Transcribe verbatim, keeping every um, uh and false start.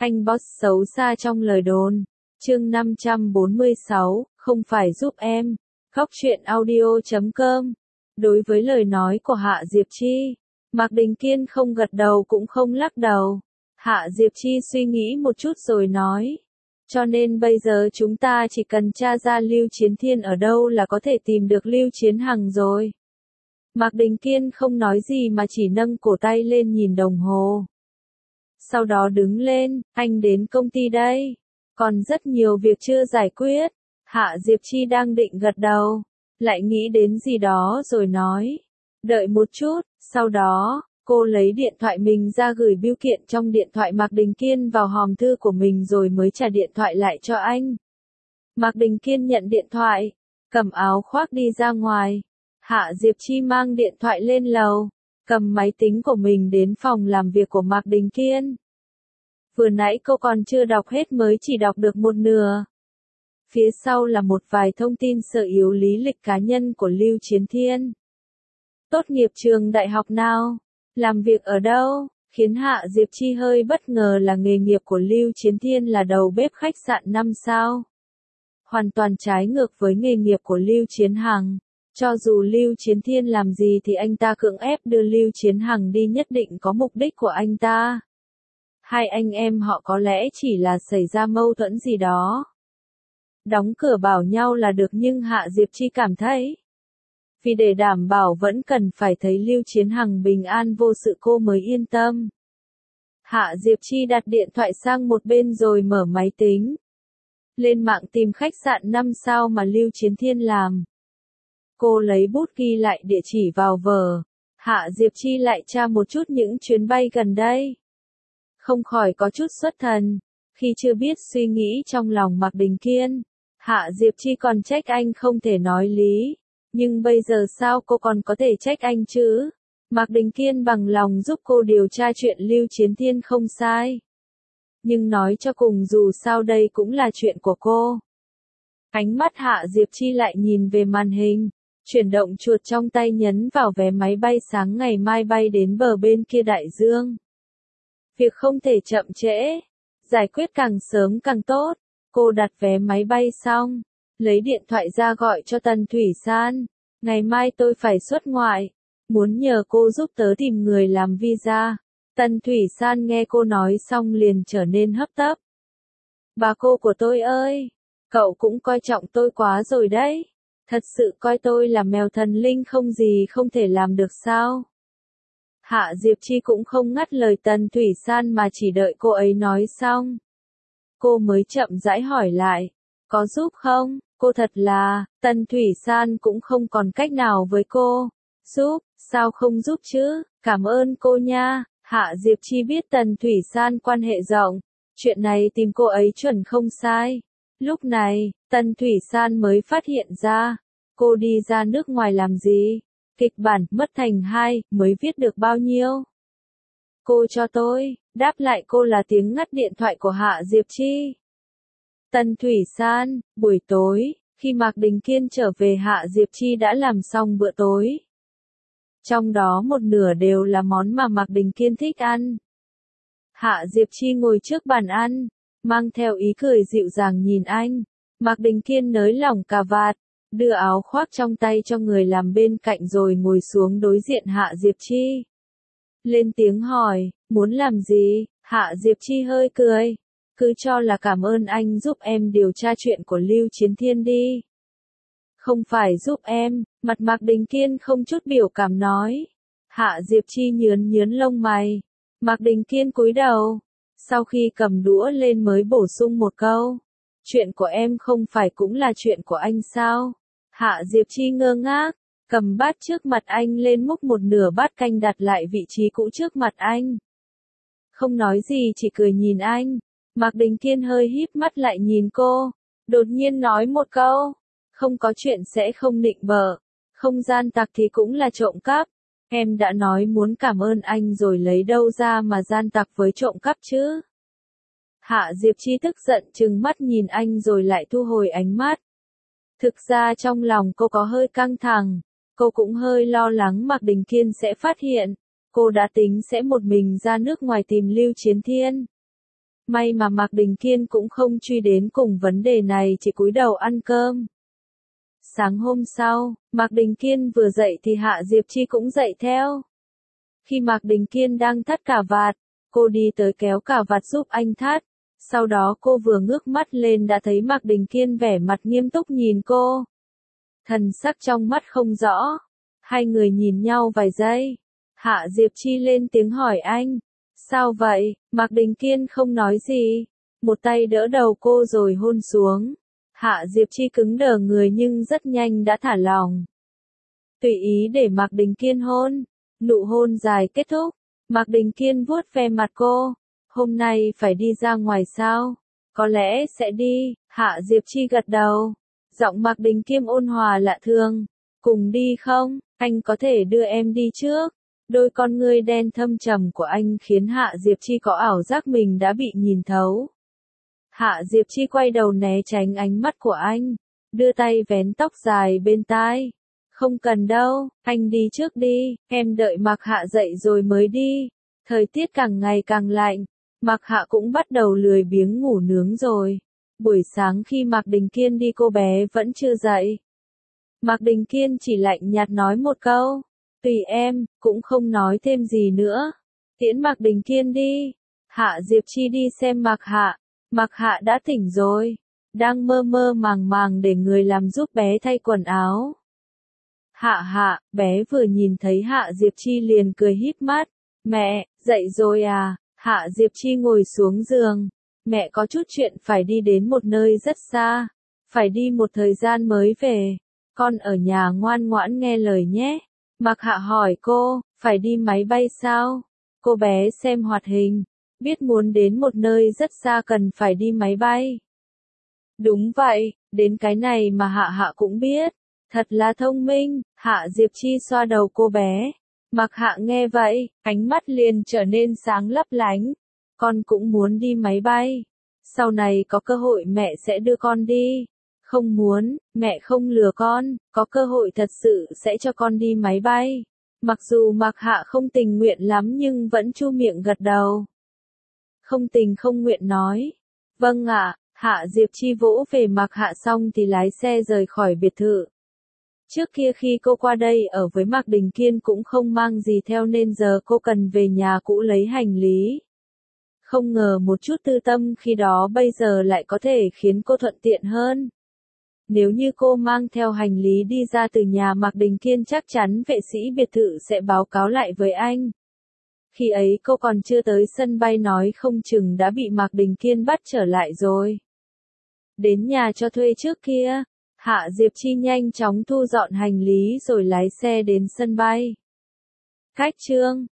Anh boss xấu xa trong lời đồn. Chương năm trăm bốn mươi sáu, không phải giúp em. Góc truyện audio chấm com. Đối với lời nói của Hạ Diệp Chi, Mạc Đình Kiên không gật đầu cũng không lắc đầu. Hạ Diệp Chi suy nghĩ một chút rồi nói. Cho nên bây giờ chúng ta chỉ cần tra ra Lưu Chiến Thiên ở đâu là có thể tìm được Lưu Chiến Hằng rồi. Mạc Đình Kiên không nói gì mà chỉ nâng cổ tay lên nhìn đồng hồ. Sau đó đứng lên, anh đến công ty đây. Còn rất nhiều việc chưa giải quyết. Hạ Diệp Chi đang định gật đầu, lại nghĩ đến gì đó rồi nói. Đợi một chút, sau đó, cô lấy điện thoại mình ra gửi bưu kiện trong điện thoại Mạc Đình Kiên vào hòm thư của mình rồi mới trả điện thoại lại cho anh. Mạc Đình Kiên nhận điện thoại, cầm áo khoác đi ra ngoài. Hạ Diệp Chi mang điện thoại lên lầu, cầm máy tính của mình đến phòng làm việc của Mạc Đình Kiên. Vừa nãy cô còn chưa đọc hết mới chỉ đọc được một nửa. Phía sau là một vài thông tin sở yếu lý lịch cá nhân của Lưu Chiến Thiên. Tốt nghiệp trường đại học nào? Làm việc ở đâu? Khiến Hạ Diệp Chi hơi bất ngờ là nghề nghiệp của Lưu Chiến Thiên là đầu bếp khách sạn năm sao. Hoàn toàn trái ngược với nghề nghiệp của Lưu Chiến Hằng. Cho dù Lưu Chiến Thiên làm gì thì anh ta cưỡng ép đưa Lưu Chiến Hằng đi nhất định có mục đích của anh ta. Hai anh em họ có lẽ chỉ là xảy ra mâu thuẫn gì đó. Đóng cửa bảo nhau là được nhưng Hạ Diệp Chi cảm thấy. Vì để đảm bảo vẫn cần phải thấy Lưu Chiến Hằng bình an vô sự cô mới yên tâm. Hạ Diệp Chi đặt điện thoại sang một bên rồi mở máy tính. Lên mạng tìm khách sạn năm sao mà Lưu Chiến Thiên làm. Cô lấy bút ghi lại địa chỉ vào vở. Hạ Diệp Chi lại tra một chút những chuyến bay gần đây. Không khỏi có chút xuất thần. Khi chưa biết suy nghĩ trong lòng Mạc Đình Kiên, Hạ Diệp Chi còn trách anh không thể nói lý. Nhưng bây giờ sao cô còn có thể trách anh chứ? Mạc Đình Kiên bằng lòng giúp cô điều tra chuyện Lưu Chiến Thiên không sai. Nhưng nói cho cùng dù sao đây cũng là chuyện của cô. Ánh mắt Hạ Diệp Chi lại nhìn về màn hình. Chuyển động chuột trong tay nhấn vào vé máy bay sáng ngày mai bay đến bờ bên kia đại dương. Việc không thể chậm trễ. Giải quyết càng sớm càng tốt. Cô đặt vé máy bay xong. Lấy điện thoại ra gọi cho Tần Thủy San. Ngày mai tôi phải xuất ngoại. Muốn nhờ cô giúp tớ tìm người làm visa. Tần Thủy San nghe cô nói xong liền trở nên hấp tấp. Bà cô của tôi ơi. Cậu cũng coi trọng tôi quá rồi đấy. Thật sự coi tôi là mèo thần linh không gì không thể làm được sao? Hạ Diệp Chi cũng không ngắt lời Tần Thủy San mà chỉ đợi cô ấy nói xong. Cô mới chậm rãi hỏi lại. Có giúp không? Cô thật là, Tần Thủy San cũng không còn cách nào với cô. Giúp, sao không giúp chứ? Cảm ơn cô nha. Hạ Diệp Chi biết Tần Thủy San quan hệ rộng. Chuyện này tìm cô ấy chuẩn không sai. Lúc này, Tần Thủy San mới phát hiện ra. Cô đi ra nước ngoài làm gì? Kịch bản mất thành hai, mới viết được bao nhiêu? Cô cho tôi, đáp lại cô là tiếng ngắt điện thoại của Hạ Diệp Chi. Tần Thủy San, buổi tối, khi Mạc Đình Kiên trở về Hạ Diệp Chi đã làm xong bữa tối. Trong đó một nửa đều là món mà Mạc Đình Kiên thích ăn. Hạ Diệp Chi ngồi trước bàn ăn, mang theo ý cười dịu dàng nhìn anh. Mạc Đình Kiên nới lỏng cà vạt, đưa áo khoác trong tay cho người làm bên cạnh rồi ngồi xuống đối diện Hạ Diệp Chi. Lên tiếng hỏi, muốn làm gì? Hạ Diệp Chi hơi cười. Cứ cho là cảm ơn anh giúp em điều tra chuyện của Lưu Chiến Thiên đi. Không phải giúp em, mặt Mạc Đình Kiên không chút biểu cảm nói. Hạ Diệp Chi nhướn nhướn lông mày. Mạc Đình Kiên cúi đầu. Sau khi cầm đũa lên mới bổ sung một câu. Chuyện của em không phải cũng là chuyện của anh sao? Hạ Diệp Chi ngơ ngác. Cầm bát trước mặt anh lên múc một nửa bát canh đặt lại vị trí cũ trước mặt anh. Không nói gì chỉ cười nhìn anh. Mạc Đình Kiên hơi híp mắt lại nhìn cô. Đột nhiên nói một câu. Không có chuyện sẽ không nịnh bợ. Không gian tặc thì cũng là trộm cắp. Em đã nói muốn cảm ơn anh rồi lấy đâu ra mà gian tặc với trộm cắp chứ? Hạ Diệp Chi tức giận trừng mắt nhìn anh rồi lại thu hồi ánh mắt. Thực ra trong lòng cô có hơi căng thẳng. Cô cũng hơi lo lắng Mạc Đình Kiên sẽ phát hiện. Cô đã tính sẽ một mình ra nước ngoài tìm Lưu Chiến Thiên. May mà Mạc Đình Kiên cũng không truy đến cùng vấn đề này, chỉ cúi đầu ăn cơm. Sáng hôm sau, Mạc Đình Kiên vừa dậy thì Hạ Diệp Chi cũng dậy theo. Khi Mạc Đình Kiên đang thắt cà vạt, cô đi tới kéo cà vạt giúp anh thắt. Sau đó cô vừa ngước mắt lên đã thấy Mạc Đình Kiên vẻ mặt nghiêm túc nhìn cô. Thần sắc trong mắt không rõ. Hai người nhìn nhau vài giây. Hạ Diệp Chi lên tiếng hỏi anh. Sao vậy? Mạc Đình Kiên không nói gì. Một tay đỡ đầu cô rồi hôn xuống. Hạ Diệp Chi cứng đờ người nhưng rất nhanh đã thả lỏng. Tùy ý để Mạc Đình Kiên hôn. Nụ hôn dài kết thúc. Mạc Đình Kiên vuốt ve mặt cô. Hôm nay phải đi ra ngoài sao? Có lẽ sẽ đi. Hạ Diệp Chi gật đầu. Giọng Mạc Đình Kiên ôn hòa lạ thường. Cùng đi không? Anh có thể đưa em đi trước. Đôi con ngươi đen thâm trầm của anh khiến Hạ Diệp Chi có ảo giác mình đã bị nhìn thấu. Hạ Diệp Chi quay đầu né tránh ánh mắt của anh. Đưa tay vén tóc dài bên tai. Không cần đâu, anh đi trước đi, em đợi Mạc Hạ dậy rồi mới đi. Thời tiết càng ngày càng lạnh. Mạc Hạ cũng bắt đầu lười biếng ngủ nướng rồi. Buổi sáng khi Mạc Đình Kiên đi cô bé vẫn chưa dậy. Mạc Đình Kiên chỉ lạnh nhạt nói một câu. Tùy em, cũng không nói thêm gì nữa. Tiễn Mạc Đình Kiên đi. Hạ Diệp Chi đi xem Mạc Hạ. Mạc Hạ đã tỉnh rồi. Đang mơ mơ màng màng để người làm giúp bé thay quần áo. Hạ Hạ, bé vừa nhìn thấy Hạ Diệp Chi liền cười híp mắt. Mẹ, dậy rồi à? Hạ Diệp Chi ngồi xuống giường. Mẹ có chút chuyện phải đi đến một nơi rất xa. Phải đi một thời gian mới về. Con ở nhà ngoan ngoãn nghe lời nhé. Mạc Hạ hỏi cô, phải đi máy bay sao? Cô bé xem hoạt hình. Biết muốn đến một nơi rất xa cần phải đi máy bay. Đúng vậy, đến cái này mà Hạ Hạ cũng biết. Thật là thông minh. Hạ Diệp Chi xoa đầu cô bé. Mạc Hạ nghe vậy, ánh mắt liền trở nên sáng lấp lánh. Con cũng muốn đi máy bay. Sau này có cơ hội mẹ sẽ đưa con đi. Không muốn, mẹ không lừa con, có cơ hội thật sự sẽ cho con đi máy bay. Mặc dù Mạc Hạ không tình nguyện lắm nhưng vẫn chu miệng gật đầu. Không tình không nguyện nói. Vâng ạ, Hạ Diệp Chi vỗ về Mạc Hạ xong thì lái xe rời khỏi biệt thự. Trước kia khi cô qua đây ở với Mạc Đình Kiên cũng không mang gì theo nên giờ cô cần về nhà cũ lấy hành lý. Không ngờ một chút tư tâm khi đó bây giờ lại có thể khiến cô thuận tiện hơn. Nếu như cô mang theo hành lý đi ra từ nhà Mạc Đình Kiên chắc chắn vệ sĩ biệt thự sẽ báo cáo lại với anh. Khi ấy cô còn chưa tới sân bay nói không chừng đã bị Mạc Đình Kiên bắt trở lại rồi. Đến nhà cho thuê trước kia, Hạ Diệp Chi nhanh chóng thu dọn hành lý rồi lái xe đến sân bay. Khách trương,